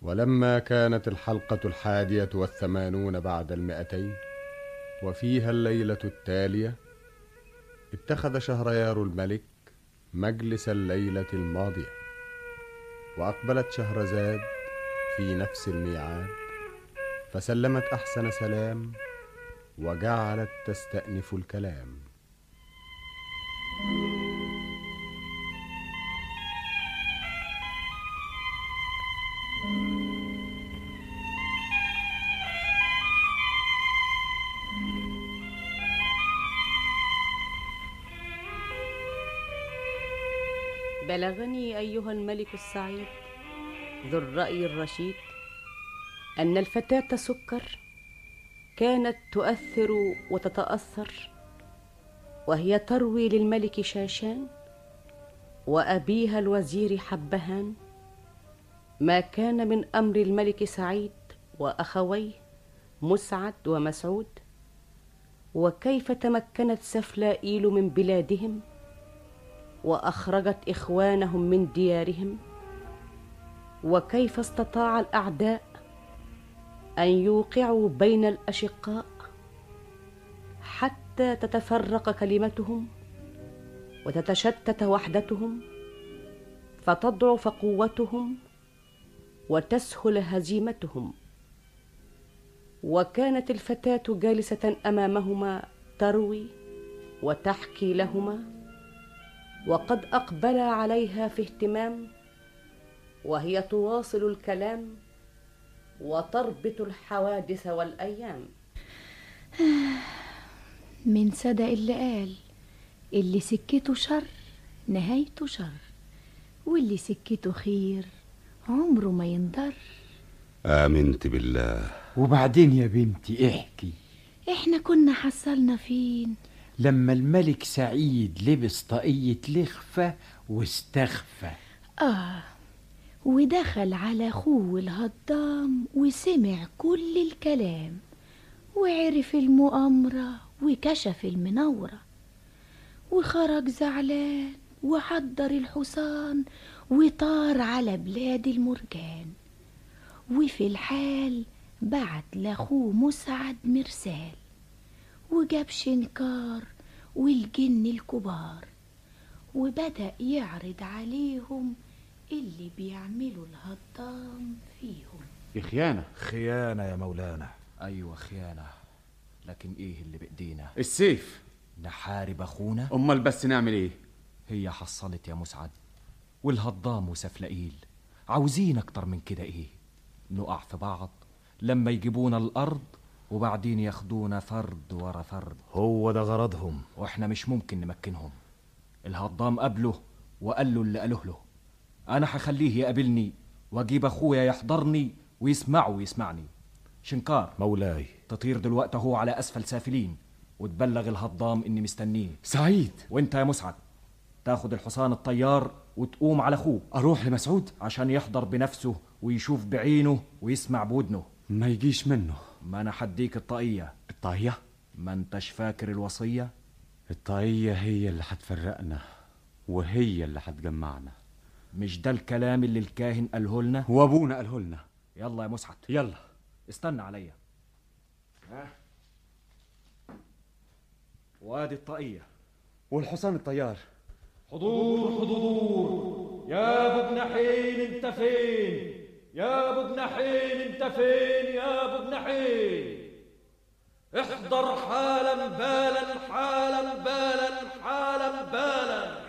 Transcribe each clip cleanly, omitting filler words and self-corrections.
ولما كانت الحلقة 81 بعد 200 وفيها الليلة التالية، اتخذ شهريار الملك مجلس الليلة الماضية، وأقبلت شهرزاد في نفس الميعاد، فسلمت أحسن سلام وجعلت تستأنف الكلام. بلغني أيها الملك السعيد ذو الرأي الرشيد أن الفتاة سكر كانت تؤثر وتتأثر وهي تروي للملك شاشان وأبيها الوزير حبهان ما كان من أمر الملك سعيد وأخويه مسعد ومسعود، وكيف تمكنت سفلائيل من بلادهم وأخرجت إخوانهم من ديارهم، وكيف استطاع الأعداء أن يوقعوا بين الأشقاء حتى تتفرق كلمتهم وتتشتت وحدتهم فتضعف قوتهم وتسهل هزيمتهم. وكانت الفتاة جالسة أمامهما تروي وتحكي لهما، وقد أقبلا عليها في اهتمام، وهي تواصل الكلام وتربط الحوادث والأيام. من صدق اللي قال اللي سكته شر نهايته شر، واللي سكته خير عمره ما ينضر. آمنت بالله. وبعدين يا بنتي احكي، احنا كنا حصلنا فين لما الملك سعيد لبس طاقية لخفة واستخفى. ودخل على اخوه الهضام وسمع كل الكلام وعرف المؤامرة وكشف المنورة، وخرج زعلان وحضر الحصان وطار على بلاد المرجان. وفي الحال بعت لاخوه مسعد مرسال وجاب شنكار والجن الكبار، وبدأ يعرض عليهم اللي بيعملوا الهضام فيهم. دي خيانة. خيانة يا مولانا. أيوة خيانة، لكن إيه اللي بإيدينا؟ السيف. نحارب أخونا؟ أمال بس نعمل إيه؟ هي حصلت يا مسعد، والهضام وسفلائيل عاوزين أكتر من كده. إيه؟ نقع في بعض لما يجيبونا الأرض وبعدين ياخدونا فرد ورا فرد. هو ده غرضهم، وإحنا مش ممكن نمكنهم. الهضام قبله وقال له اللي قاله له. أنا هخليه يقابلني وأجيب أخويا يحضرني ويسمعه ويسمعني. شنكار مولاي، تطير دلوقتي هو على أسفل سافلين وتبلغ الهضام إني مستنيه. سعيد. وإنت يا مسعد تاخد الحصان الطيار وتقوم على أخوه. أروح لمسعود عشان يحضر بنفسه ويشوف بعينه ويسمع بودنه. ما يجيش منه. ما أنا حديك الطاقية. الطاقية؟ ما انتش فاكر الوصية؟ الطاقية هي اللي هتفرقنا وهي اللي هتجمعنا. مش ده الكلام اللي الكاهن قاله لنا وابونا قاله لنا؟ يلا يا مسعد يلا استنى عليا. وادي الطاقية والحصان الطيار. حضور حضور. يا ابو جناحين انت فين؟ يا ابو جناحين انت فين؟ يا ابو جناحين احضر حالا بالا حالا بالا حالا بالا.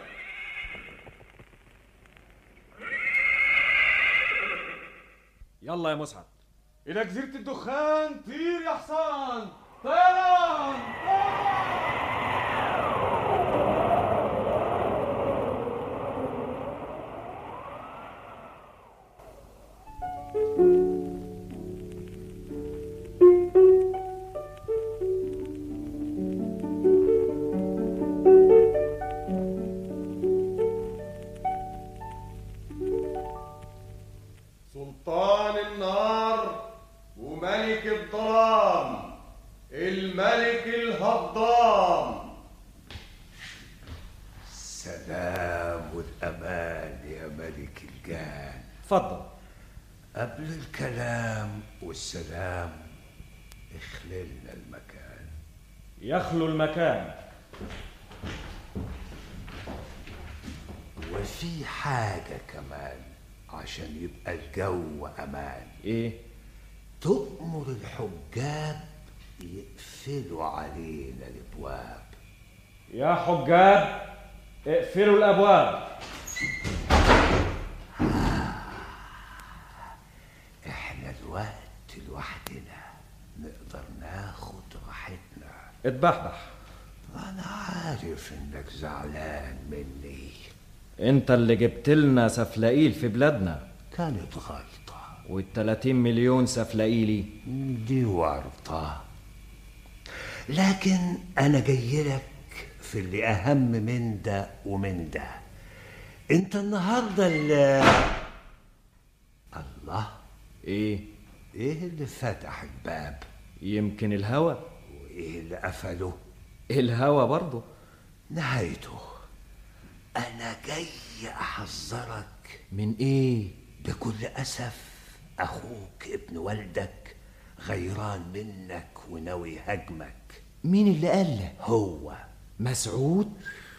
يلا يا مسعد. إلى جزيرة الدخان طير يا حصان. طيران طيران. سلطان النار وملك الظلام الملك الهضام. سلام والأمان يا ملك الجان. اتفضل. قبل الكلام والسلام اخللنا المكان. يخلو المكان. وفي حاجة كمان عشان يبقى الجو أمان. إيه؟ تؤمر الحجاب يقفلوا علينا الأبواب. يا حجاب اقفلوا الأبواب. احنا الوقت لوحدنا نقدر ناخد راحتنا. اتبحبح. أنا عارف إنك زعلان مني. انت اللي جبت لنا سفلقيل في بلادنا. كانت غلطة. وال30 مليون سفلقيلي دي ورطة. لكن أنا جايلك في اللي أهم من ده ومن ده. أنت النهاردة الله. إيه اللي فتح الباب؟ يمكن الهوا. وإيه اللي قفله؟ الهوا برضه. نهايته. أنا جاي أحذرك. من إيه؟ بكل أسف أخوك ابن والدك غيران منك وناوي هجمك. مين اللي قال له؟ هو مسعود.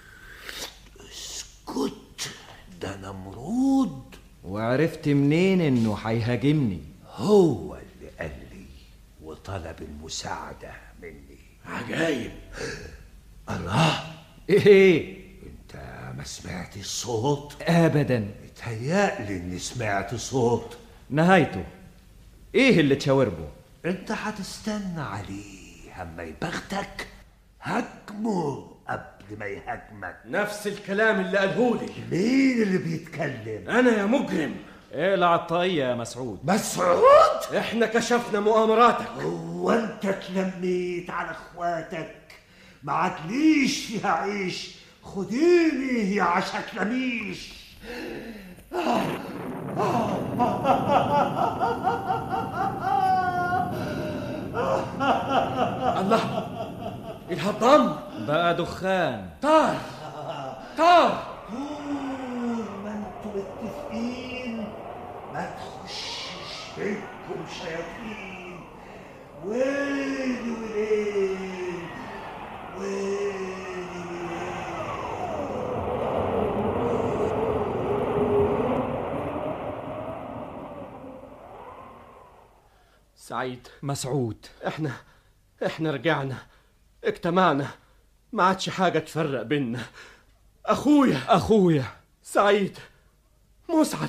اسكت، ده نمرود. وعرفت منين إنه هيهاجمني؟ هو اللي قال لي وطلب المساعدة مني. عجايب. الله. إيه؟ انت ما سمعت الصوت؟ أبدا. اتهيألي اني سمعت صوت. نهايته إيه اللي تشاوربه؟ انت هتستنى عليه اما يبختك. هاجمه قبل ما يهاجمك. نفس الكلام اللي قالهولي. مين اللي بيتكلم؟ انا يا مجرم. اقلع الطاقية يا مسعود. مسعود؟ احنا كشفنا مؤامراتك. هو انت اتلميت على اخواتك؟ ما عادليش فيها عيش. خديني يا عشتلميش. الله، الهضام بقى دخان. طار. طول ما انتوا متفقين ما تخشش بينكم شياطين. ويلي ويلي ويلي. سعيد. مسعود. احنا رجعنا، اجتمعنا، ما عادش حاجة تفرق بينا. اخويا سعيد. مسعد.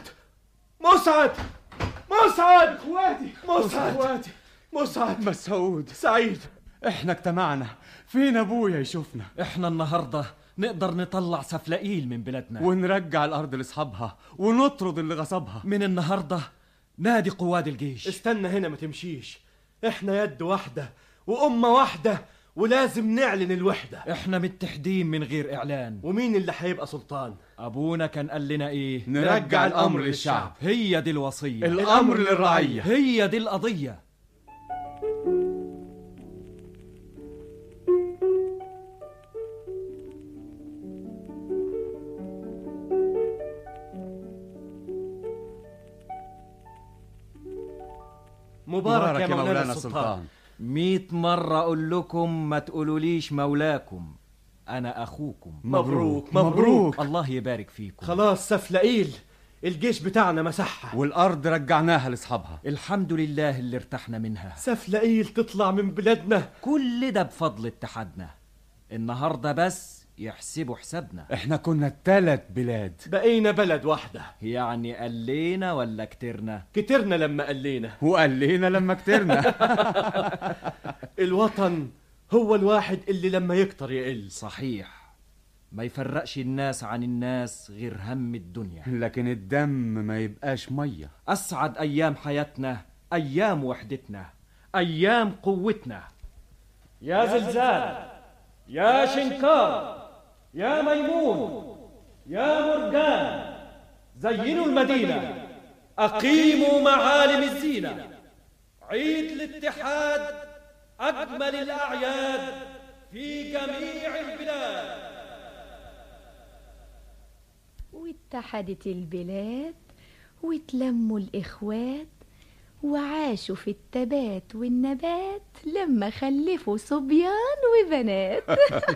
اخواتي. مسعد. مسعود. سعيد. احنا اجتمعنا. فين ابويا يشوفنا؟ احنا النهاردة نقدر نطلع سفلقيل من بلادنا ونرجع الارض لاصحابها ونطرد اللي غصبها. من النهاردة نادي قواد الجيش. استنى هنا، ما تمشيش. احنا يد واحدة وأمة واحدة، ولازم نعلن الوحدة. احنا متحدين من غير اعلان. ومين اللي هيبقى سلطان؟ ابونا كان قال لنا ايه؟ نرجع الامر للشعب. هي دي الوصية. الامر للرعية. هي دي القضية. مبارك يا مولانا السلطان. 100 مرة أقول لكم ما تقولوليش مولاكم، أنا أخوكم. مبروك. الله يبارك فيكم. خلاص سفلقيل الجيش بتاعنا مسحها، والأرض رجعناها لأصحابها. الحمد لله اللي ارتحنا منها. سفلقيل تطلع من بلادنا. كل ده بفضل اتحادنا. النهاردة بس يحسبوا حسابنا. احنا كنا 3 بلاد، بقينا بلد واحدة. يعني قلينا ولا كترنا؟ كترنا لما قلينا، وقلينا لما كترنا. الوطن هو الواحد اللي لما يكتر يقل. صحيح، ما يفرقش الناس عن الناس غير هم الدنيا. لكن الدم ما يبقاش مية. أسعد أيام حياتنا أيام وحدتنا، أيام قوتنا. يا زلزال، يا شنكار، يا ميمون، يا مرجان، زينوا المدينة، أقيموا معالم الزينة. عيد الاتحاد أجمل الأعياد في جميع البلاد. واتحدت البلاد وتلموا الإخوات وعاشوا في التبات والنبات لما خلفوا صبيان وبنات.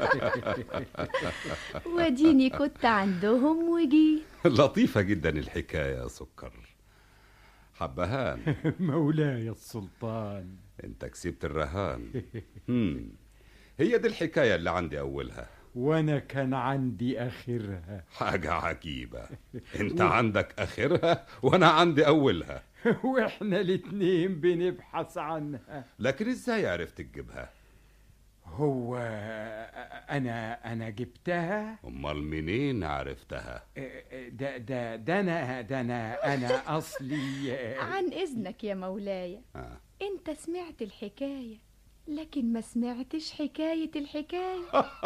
وديني كنت عندهم وجيت. لطيفة جدا الحكاية يا سكر. حبهان. مولاي السلطان. انت كسبت الرهان. هي دي الحكاية اللي عندي أولها، وانا كان عندي اخرها. حاجة عجيبة. انت عندك اخرها وانا عندي اولها. واحنا الاتنين بنبحث عنها. لكن ازاي عرفت تجيبها؟ هو انا جبتها. امال منين عرفتها؟ ده انا اصلي. عن اذنك يا مولاي. انت سمعت الحكاية لكن ما سمعتش حكاية الحكاية.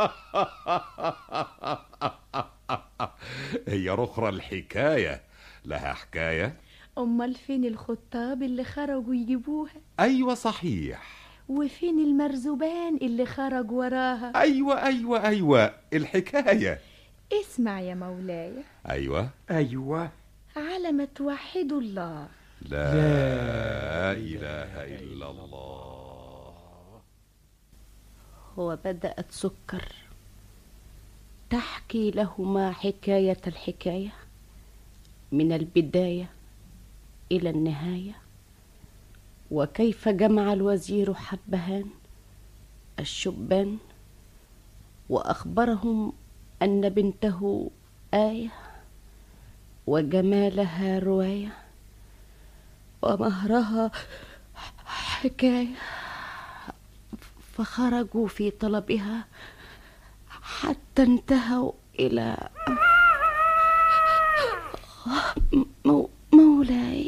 هي رخرة الحكاية لها حكاية؟ أمال فين الخطاب اللي خرجوا يجيبوها؟ أيوة صحيح. وفين المرزبان اللي خرج وراها؟ أيوة الحكاية. اسمع يا مولاي. أيوة على ما توحدوا الله. لا إله إلا الله. وبدأت سكر تحكي لهما حكاية الحكاية من البداية إلى النهاية، وكيف جمع الوزير حبهان الشبان وأخبرهم أن بنته آية وجمالها رواية ومهرها حكاية، فخرجوا في طلبها حتى انتهوا إلى مولاي.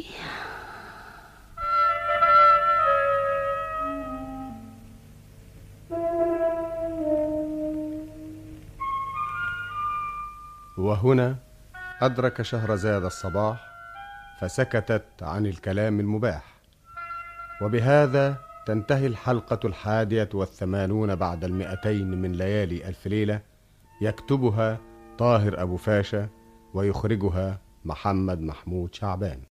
وهنا أدرك شهرزاد الصباح فسكتت عن الكلام المباح. وبهذا تنتهي الحلقة 81 بعد 200 من ليالي ألف ليلة، يكتبها طاهر أبو فاشا ويخرجها محمد محمود شعبان.